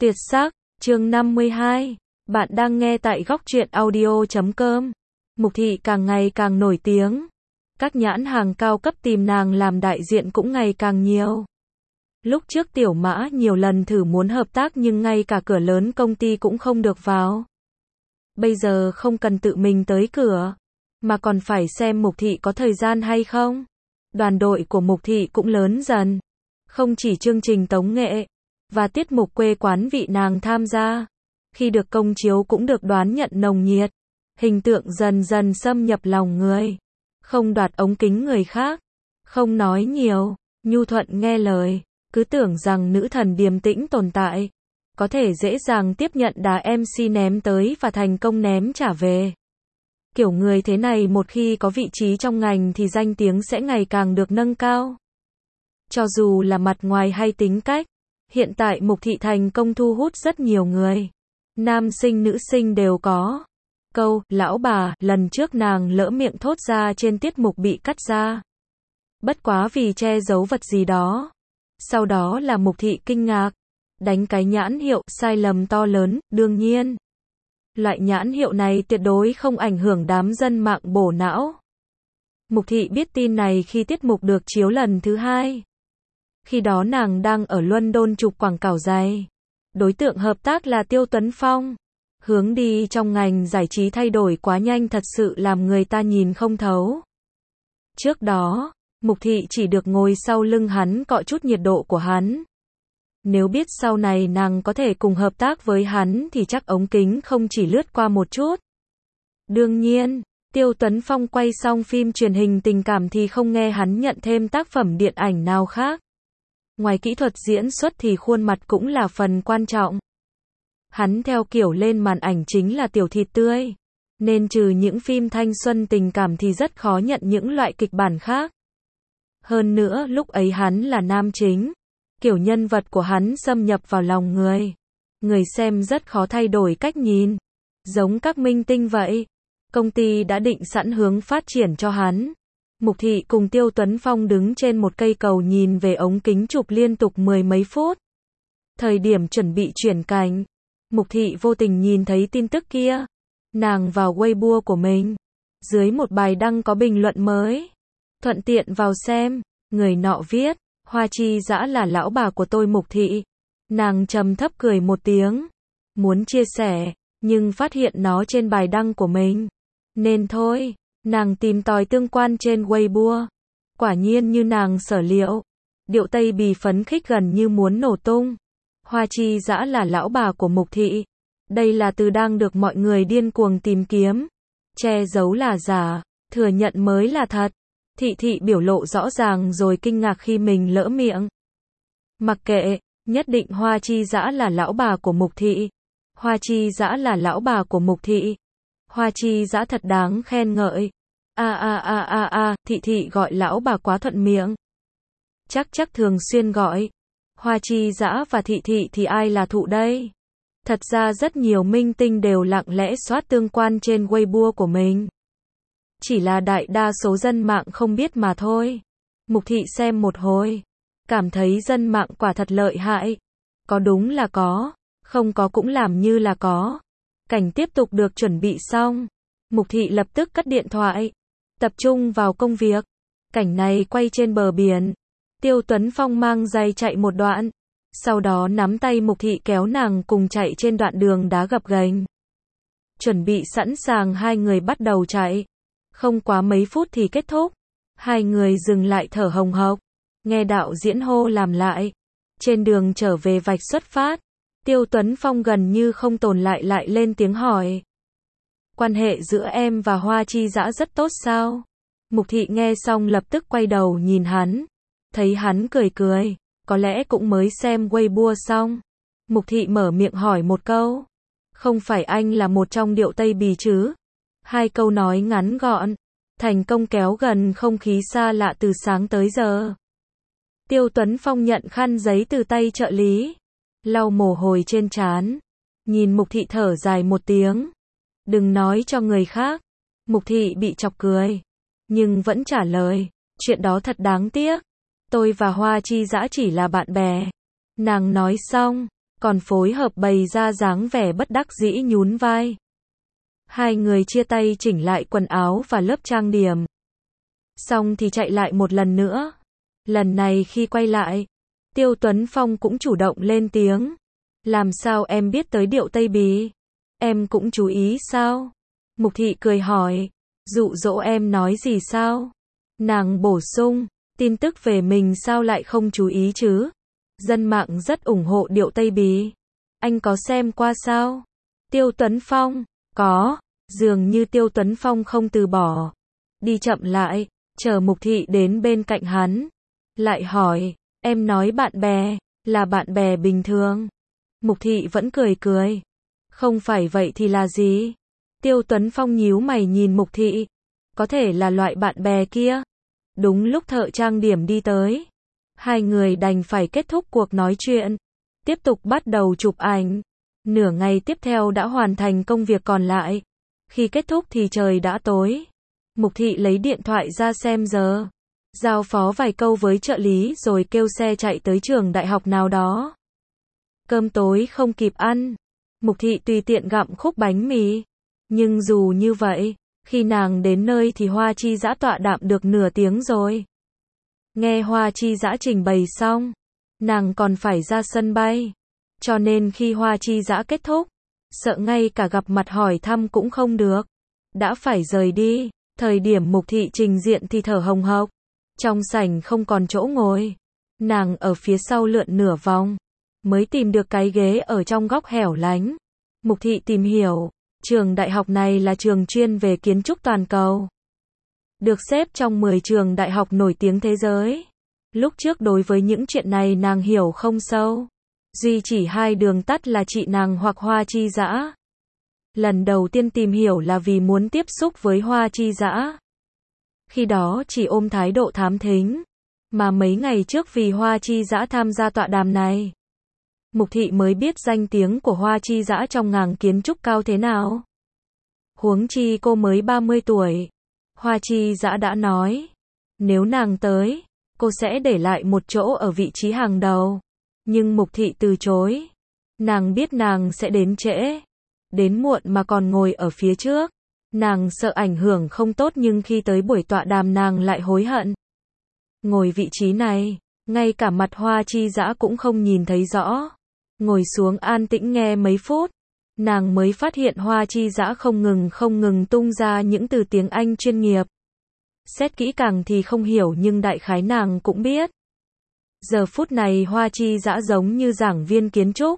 Tuyệt sắc, chương 52. Bạn đang nghe tại góc truyện audio.com. Mục Thị càng ngày càng nổi tiếng. Các nhãn hàng cao cấp tìm nàng làm đại diện cũng ngày càng nhiều. Lúc trước Tiểu Mã nhiều lần thử muốn hợp tác nhưng ngay cả cửa lớn công ty cũng không được vào. Bây giờ không cần tự mình tới cửa, mà còn phải xem Mục Thị có thời gian hay không. Đoàn đội của Mục Thị cũng lớn dần. Không chỉ chương trình tống nghệ và tiết mục quê quán vị nàng tham gia, khi được công chiếu cũng được đón nhận nồng nhiệt. Hình tượng dần dần xâm nhập lòng người. Không đoạt ống kính người khác, không nói nhiều, nhu thuận nghe lời. Cứ tưởng rằng nữ thần điềm tĩnh tồn tại, có thể dễ dàng tiếp nhận đá MC ném tới và thành công ném trả về. Kiểu người thế này một khi có vị trí trong ngành thì danh tiếng sẽ ngày càng được nâng cao. Cho dù là mặt ngoài hay tính cách, hiện tại Mục Thị thành công thu hút rất nhiều người. Nam sinh nữ sinh đều có. Câu, lão bà, lần trước nàng lỡ miệng thốt ra trên tiết mục bị cắt ra. Bất quá vì che giấu vật gì đó. Sau đó là Mục Thị kinh ngạc. Đánh cái nhãn hiệu, sai lầm to lớn, đương nhiên. Loại nhãn hiệu này tuyệt đối không ảnh hưởng đám dân mạng bổ não. Mục Thị biết tin này khi tiết mục được chiếu lần thứ 2. Khi đó nàng đang ở London chụp quảng cáo giày. Đối tượng hợp tác là Tiêu Tuấn Phong. Hướng đi trong ngành giải trí thay đổi quá nhanh thật sự làm người ta nhìn không thấu. Trước đó, Mục Thị chỉ được ngồi sau lưng hắn cọ chút nhiệt độ của hắn. Nếu biết sau này nàng có thể cùng hợp tác với hắn thì chắc ống kính không chỉ lướt qua một chút. Đương nhiên, Tiêu Tuấn Phong quay xong phim truyền hình tình cảm thì không nghe hắn nhận thêm tác phẩm điện ảnh nào khác. Ngoài kỹ thuật diễn xuất thì khuôn mặt cũng là phần quan trọng. Hắn theo kiểu lên màn ảnh chính là tiểu thịt tươi, nên trừ những phim thanh xuân tình cảm thì rất khó nhận những loại kịch bản khác. Hơn nữa lúc ấy hắn là nam chính, kiểu nhân vật của hắn xâm nhập vào lòng người. Người xem rất khó thay đổi cách nhìn. Giống các minh tinh vậy. Công ty đã định sẵn hướng phát triển cho hắn. Mục Thị cùng Tiêu Tuấn Phong đứng trên một cây cầu nhìn về ống kính chụp liên tục 10 mấy phút. Thời điểm chuẩn bị chuyển cảnh, Mục Thị vô tình nhìn thấy tin tức kia. Nàng vào Weibo của mình. Dưới một bài đăng có bình luận mới. Thuận tiện vào xem. Người nọ viết, Hoa Chi Dã là lão bà của tôi Mục Thị. Nàng trầm thấp cười một tiếng. Muốn chia sẻ, nhưng phát hiện nó trên bài đăng của mình. Nên thôi, nàng tìm tòi tương quan trên Weibo. Quả nhiên như nàng sở liệu. Điệu Tây Bì phấn khích gần như muốn nổ tung. Hoa Chi Dã là lão bà của Mục Thị. Đây là từ đang được mọi người điên cuồng tìm kiếm. Che giấu là giả, thừa nhận mới là thật. Thị biểu lộ rõ ràng rồi kinh ngạc khi mình lỡ miệng. Mặc kệ, nhất định Hoa Chi Dã là lão bà của Mục Thị. Hoa Chi Dã là lão bà của Mục Thị. Hoa Chi Dã thật đáng khen ngợi. Thị gọi lão bà quá thuận miệng. Chắc thường xuyên gọi. Hoa Chi Dã và Thị thì ai là thụ đây? Thật ra rất nhiều minh tinh đều lặng lẽ soát tương quan trên Weibo của mình. Chỉ là đại đa số dân mạng không biết mà thôi. Mục Thị xem một hồi, cảm thấy dân mạng quả thật lợi hại. Có đúng là có, không có cũng làm như là có. Cảnh tiếp tục được chuẩn bị xong. Mục Thị lập tức cất điện thoại, tập trung vào công việc. Cảnh này quay trên bờ biển. Tiêu Tuấn Phong mang giày chạy một đoạn. Sau đó nắm tay Mục Thị kéo nàng cùng chạy trên đoạn đường đá gập ghềnh. Chuẩn bị sẵn sàng hai người bắt đầu chạy. Không quá mấy phút thì kết thúc. Hai người dừng lại thở hồng hộc. Nghe đạo diễn hô làm lại. Trên đường trở về vạch xuất phát. Tiêu Tuấn Phong gần như không tồn lại lên tiếng hỏi. Quan hệ giữa em và Hoa Chi Dã rất tốt sao? Mục Thị nghe xong lập tức quay đầu nhìn hắn. Thấy hắn cười. Có lẽ cũng mới xem Weibo xong. Mục Thị mở miệng hỏi một câu. Không phải anh là một trong Điệu Tây Bì chứ? Hai câu nói ngắn gọn. Thành công kéo gần không khí xa lạ từ sáng tới giờ. Tiêu Tuấn Phong nhận khăn giấy từ tay trợ lý. Lau mồ hôi trên trán. Nhìn Mục Thị thở dài một tiếng. Đừng nói cho người khác. Mục Thị bị chọc cười. Nhưng vẫn trả lời. Chuyện đó thật đáng tiếc. Tôi và Hoa Chi Dã chỉ là bạn bè. Nàng nói xong, còn phối hợp bày ra dáng vẻ bất đắc dĩ nhún vai. Hai người chia tay chỉnh lại quần áo và lớp trang điểm. Xong thì chạy lại một lần nữa. Lần này khi quay lại, Tiêu Tuấn Phong cũng chủ động lên tiếng. Làm sao em biết tới điệu Tây Bì? Em cũng chú ý sao? Mục Thị cười hỏi. Dụ dỗ em nói gì sao? Nàng bổ sung. Tin tức về mình sao lại không chú ý chứ? Dân mạng rất ủng hộ điệu Tây Bì. Anh có xem qua sao? Tiêu Tuấn Phong. Có. Dường như Tiêu Tuấn Phong không từ bỏ. Đi chậm lại, chờ Mục Thị đến bên cạnh hắn. Lại hỏi, em nói bạn bè, là bạn bè bình thường. Mục Thị vẫn cười cười. Không phải vậy thì là gì? Tiêu Tuấn Phong nhíu mày nhìn Mục Thị. Có thể là loại bạn bè kia. Đúng lúc thợ trang điểm đi tới. Hai người đành phải kết thúc cuộc nói chuyện. Tiếp tục bắt đầu chụp ảnh. Nửa ngày tiếp theo đã hoàn thành công việc còn lại. Khi kết thúc thì trời đã tối. Mục Thị lấy điện thoại ra xem giờ. Giao phó vài câu với trợ lý rồi kêu xe chạy tới trường đại học nào đó. Cơm tối không kịp ăn. Mục Thị tùy tiện gặm khúc bánh mì. Nhưng dù như vậy, khi nàng đến nơi thì Hoa Chi Dã tọa đạm được nửa tiếng rồi. Nghe Hoa Chi Dã trình bày xong, nàng còn phải ra sân bay. Cho nên khi Hoa Chi Dã kết thúc, sợ ngay cả gặp mặt hỏi thăm cũng không được. Đã phải rời đi, thời điểm Mục Thị trình diện thì thở hồng hộc. Trong sảnh không còn chỗ ngồi. Nàng ở phía sau lượn nửa vòng, mới tìm được cái ghế ở trong góc hẻo lánh. Mục Thị tìm hiểu, trường đại học này là trường chuyên về kiến trúc toàn cầu. Được xếp trong 10 trường đại học nổi tiếng thế giới. Lúc trước đối với những chuyện này nàng hiểu không sâu. Duy chỉ hai đường tắt là chị nàng hoặc Hoa Chi Dã. Lần đầu tiên tìm hiểu là vì muốn tiếp xúc với Hoa Chi Dã. Khi đó chỉ ôm thái độ thám thính. Mà mấy ngày trước vì Hoa Chi Dã tham gia tọa đàm này, Mục Thị mới biết danh tiếng của Hoa Chi Dã trong ngành kiến trúc cao thế nào. Huống chi cô mới 30 tuổi. Hoa Chi Dã đã nói, nếu nàng tới, cô sẽ để lại một chỗ ở vị trí hàng đầu. Nhưng Mục Thị từ chối. Nàng biết nàng sẽ đến trễ, đến muộn mà còn ngồi ở phía trước. Nàng sợ ảnh hưởng không tốt nhưng khi tới buổi tọa đàm nàng lại hối hận. Ngồi vị trí này, ngay cả mặt Hoa Chi Dã cũng không nhìn thấy rõ. Ngồi xuống an tĩnh nghe mấy phút, nàng mới phát hiện Hoa Chi Dã không ngừng tung ra những từ tiếng Anh chuyên nghiệp. Xét kỹ càng thì không hiểu nhưng đại khái nàng cũng biết. Giờ phút này Hoa Chi Dã giống như giảng viên kiến trúc.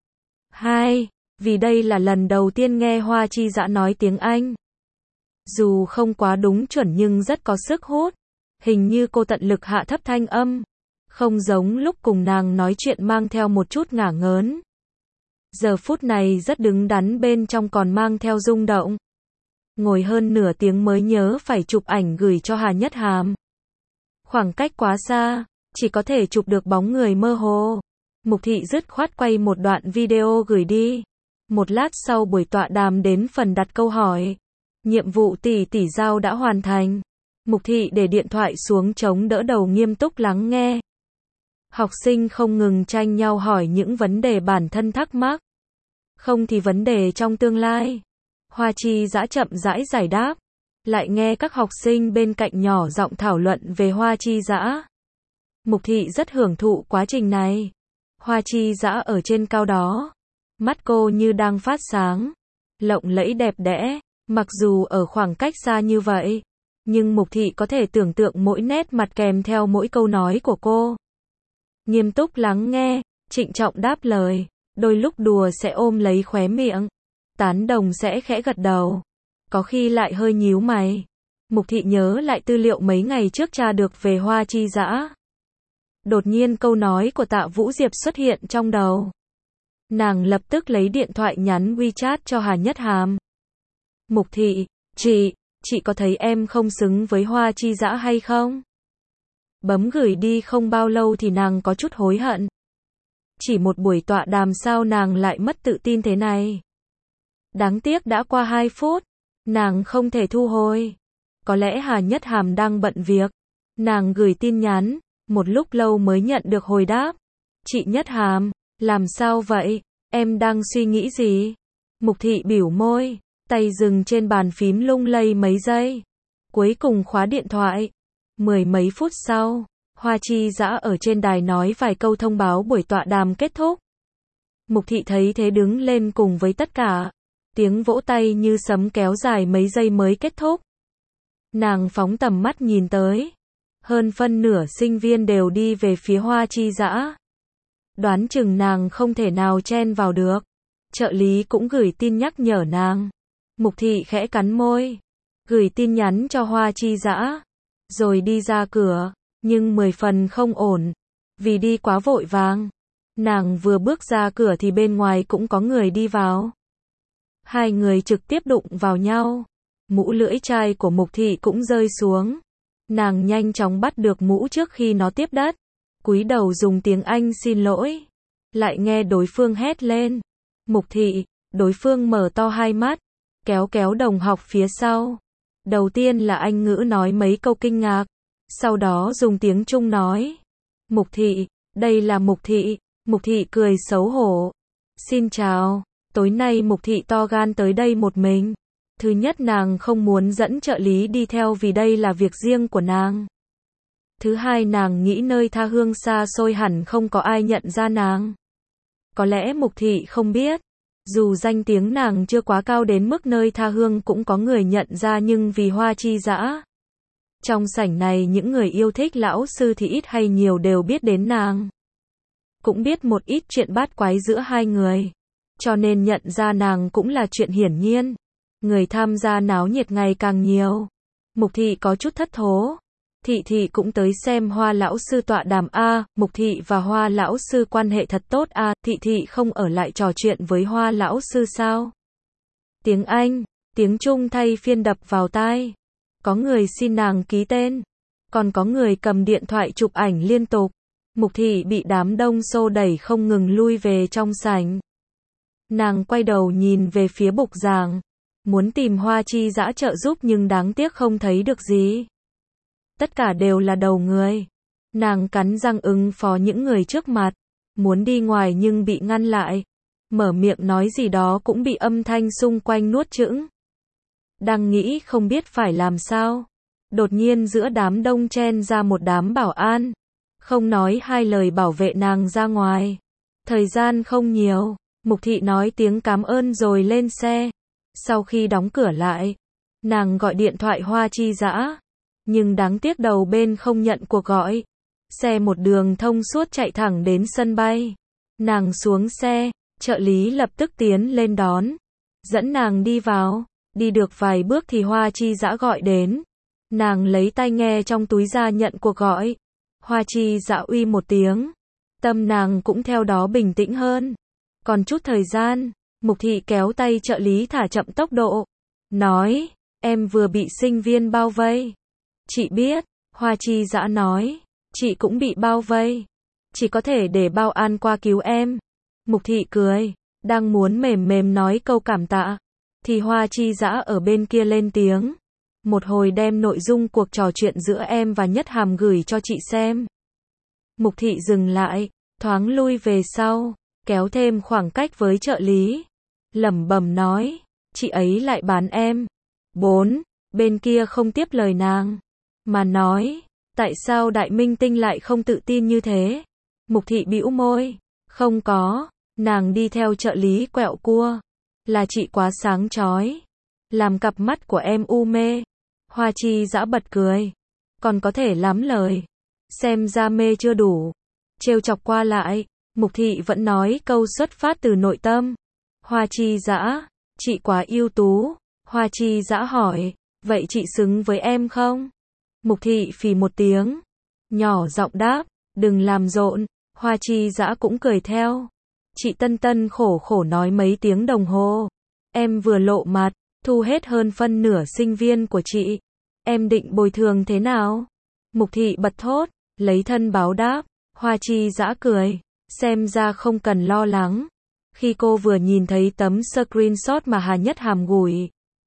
2. Vì đây là lần đầu tiên nghe Hoa Chi Dã nói tiếng Anh. Dù không quá đúng chuẩn nhưng rất có sức hút. Hình như cô tận lực hạ thấp thanh âm. Không giống lúc cùng nàng nói chuyện mang theo một chút ngả ngớn. Giờ phút này rất đứng đắn bên trong còn mang theo rung động. Ngồi hơn nửa tiếng mới nhớ phải chụp ảnh gửi cho Hà Nhất Hàm. Khoảng cách quá xa, chỉ có thể chụp được bóng người mơ hồ. Mục Thị dứt khoát quay một đoạn video gửi đi. Một lát sau buổi tọa đàm đến phần đặt câu hỏi. Nhiệm vụ tỷ tỷ giao đã hoàn thành. Mục Thị để điện thoại xuống chống đỡ đầu nghiêm túc lắng nghe. Học sinh không ngừng tranh nhau hỏi những vấn đề bản thân thắc mắc. Không thì vấn đề trong tương lai. Hoa Chi Dã chậm rãi giải đáp. Lại nghe các học sinh bên cạnh nhỏ giọng thảo luận về Hoa Chi Dã. Mục Thị rất hưởng thụ quá trình này. Hoa Chi Dã ở trên cao đó. Mắt cô như đang phát sáng. Lộng lẫy đẹp đẽ. Mặc dù ở khoảng cách xa như vậy, nhưng Mục Thị có thể tưởng tượng mỗi nét mặt kèm theo mỗi câu nói của cô. Nghiêm túc lắng nghe, trịnh trọng đáp lời, đôi lúc đùa sẽ ôm lấy khóe miệng, tán đồng sẽ khẽ gật đầu, có khi lại hơi nhíu mày. Mục Thị nhớ lại tư liệu mấy ngày trước tra được về Hoa Chi Dã. Đột nhiên câu nói của Tạ Vũ Diệp xuất hiện trong đầu. Nàng lập tức lấy điện thoại nhắn WeChat cho Hà Nhất Hàm. Mục Thị, chị có thấy em không xứng với Hoa Chi Dã hay không? Bấm gửi đi không bao lâu thì nàng có chút hối hận. Chỉ một buổi tọa đàm sao nàng lại mất tự tin thế này. Đáng tiếc đã qua 2 phút, nàng không thể thu hồi. Có lẽ Hà Nhất Hàm đang bận việc. Nàng gửi tin nhắn, một lúc lâu mới nhận được hồi đáp. Chị Nhất Hàm, Làm sao vậy? Em đang suy nghĩ gì? Mục thị bỉu môi, tay dừng trên bàn phím lung lay mấy giây. Cuối cùng khóa điện thoại. Mười mấy phút sau, Hoa Chi Dã ở trên đài nói vài câu thông báo buổi tọa đàm kết thúc. Mục thị thấy thế đứng lên cùng với tất cả. Tiếng vỗ tay như sấm kéo dài mấy giây mới kết thúc. Nàng phóng tầm mắt nhìn tới. Hơn phân nửa sinh viên đều đi về phía Hoa Chi Dã. Đoán chừng nàng không thể nào chen vào được. Trợ lý cũng gửi tin nhắc nhở nàng. Mục thị khẽ cắn môi. Gửi tin nhắn cho Hoa Chi Dã. Rồi đi ra cửa. Nhưng 10 phần không ổn. Vì đi quá vội vàng. Nàng vừa bước ra cửa thì bên ngoài cũng có người đi vào. Hai người trực tiếp đụng vào nhau. Mũ lưỡi chai của Mục thị cũng rơi xuống. Nàng nhanh chóng bắt được mũ trước khi nó tiếp đất. Cúi đầu dùng tiếng Anh xin lỗi. Lại nghe đối phương hét lên. Mục thị, đối phương mở to hai mắt. Kéo kéo đồng học phía sau. Đầu tiên là Anh ngữ nói mấy câu kinh ngạc. Sau đó dùng tiếng Trung nói. Mục thị, đây là Mục thị. Mục thị cười xấu hổ. Xin chào, tối nay Mục thị to gan tới đây một mình. Thứ nhất nàng không muốn dẫn trợ lý đi theo vì đây là việc riêng của nàng. Thứ hai nàng nghĩ nơi tha hương xa xôi hẳn không có ai nhận ra nàng. Có lẽ Mục thị không biết. Dù danh tiếng nàng chưa quá cao đến mức nơi tha hương cũng có người nhận ra nhưng vì Hoa Chi Dã. Trong sảnh này những người yêu thích lão sư thì ít hay nhiều đều biết đến nàng. Cũng biết một ít chuyện bát quái giữa hai người. Cho nên nhận ra nàng cũng là chuyện hiển nhiên. Người tham gia náo nhiệt ngày càng nhiều. Mục thị có chút thất thố. Thị cũng tới xem Hoa lão sư tọa đàm a. Mục thị và Hoa lão sư quan hệ thật tốt a. Thị không ở lại trò chuyện với Hoa lão sư sao? Tiếng Anh, tiếng Trung thay phiên đập vào tai. Có người xin nàng ký tên. Còn có người cầm điện thoại chụp ảnh liên tục. Mục thị bị đám đông xô đẩy không ngừng lui về trong sảnh. Nàng quay đầu nhìn về phía bục giảng. Muốn tìm Hoa Chi Dã trợ giúp nhưng đáng tiếc không thấy được gì. Tất cả đều là đầu người. Nàng cắn răng ứng phó những người trước mặt. Muốn đi ngoài nhưng bị ngăn lại. Mở miệng nói gì đó cũng bị âm thanh xung quanh nuốt chửng. Đang nghĩ không biết phải làm sao. Đột nhiên giữa đám đông chen ra một đám bảo an. Không nói hai lời bảo vệ nàng ra ngoài. Thời gian không nhiều. Mục thị nói tiếng cảm ơn rồi lên xe. Sau khi đóng cửa lại, nàng gọi điện thoại Hoa Chi Dã. Nhưng đáng tiếc đầu bên không nhận cuộc gọi. Xe một đường thông suốt chạy thẳng đến sân bay. Nàng xuống xe, trợ lý lập tức tiến lên đón. Dẫn nàng đi vào. Đi được vài bước thì Hoa Chi Dã gọi đến. Nàng lấy tai nghe trong túi ra nhận cuộc gọi. Hoa Chi Dã uy một tiếng. Tâm nàng cũng theo đó bình tĩnh hơn. Còn chút thời gian, Mục thị kéo tay trợ lý thả chậm tốc độ. Nói, em vừa bị sinh viên bao vây. Chị biết, Hoa Chi Dã nói, chị cũng bị bao vây. Chỉ có thể để bảo an qua cứu em. Mục thị cười, đang muốn mềm nói câu cảm tạ. Thì Hoa Chi Dã ở bên kia lên tiếng. Một hồi đem nội dung cuộc trò chuyện giữa em và Nhất Hàm gửi cho chị xem. Mục thị dừng lại, thoáng lui về sau, kéo thêm khoảng cách với trợ lý. Lẩm bẩm nói, chị ấy lại bán em. 4. Bên kia không tiếp lời nàng, mà nói, tại sao đại minh tinh lại không tự tin như thế? Mục thị bĩu môi, không có, nàng đi theo trợ lý quẹo cua. Là chị quá sáng chói, làm cặp mắt của em u mê. Hoa Chi Dã bật cười, còn có thể lắm lời. Xem ra mê chưa đủ. Trêu chọc qua lại, Mục thị vẫn nói câu xuất phát từ nội tâm. Hoa Chi Dã, chị quá ưu tú. Hoa Chi Dã hỏi, vậy chị xứng với em không? Mục thị phì một tiếng, nhỏ giọng đáp, đừng làm rộn. Hoa Chi Dã cũng cười theo. Chị tân tân khổ khổ nói mấy tiếng đồng hồ. Em vừa lộ mặt, thu hết hơn phân nửa sinh viên của chị. Em định bồi thường thế nào? Mục thị bật thốt, lấy thân báo đáp. Hoa Chi Dã cười, xem ra không cần lo lắng. Khi cô vừa nhìn thấy tấm screenshot mà Hà Nhất Hàm gửi,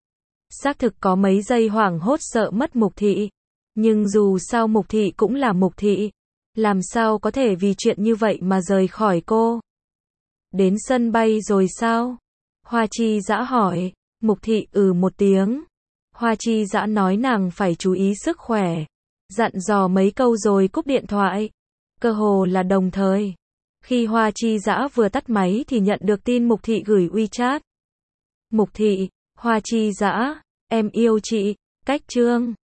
xác thực có mấy giây hoảng hốt sợ mất Mục thị. Nhưng dù sao Mục thị cũng là Mục thị. Làm sao có thể vì chuyện như vậy mà rời khỏi cô? Đến sân bay rồi sao? Hoa Chi Dã hỏi. Mục Thị một tiếng. Hoa Chi Dã nói nàng phải chú ý sức khỏe. Dặn dò mấy câu rồi cúp điện thoại. Cơ hồ là đồng thời. Khi Hoa Chi Dã vừa tắt máy thì nhận được tin Mục Thị gửi WeChat. Mục Thị, Hoa Chi Dã, em yêu chị, cách chương.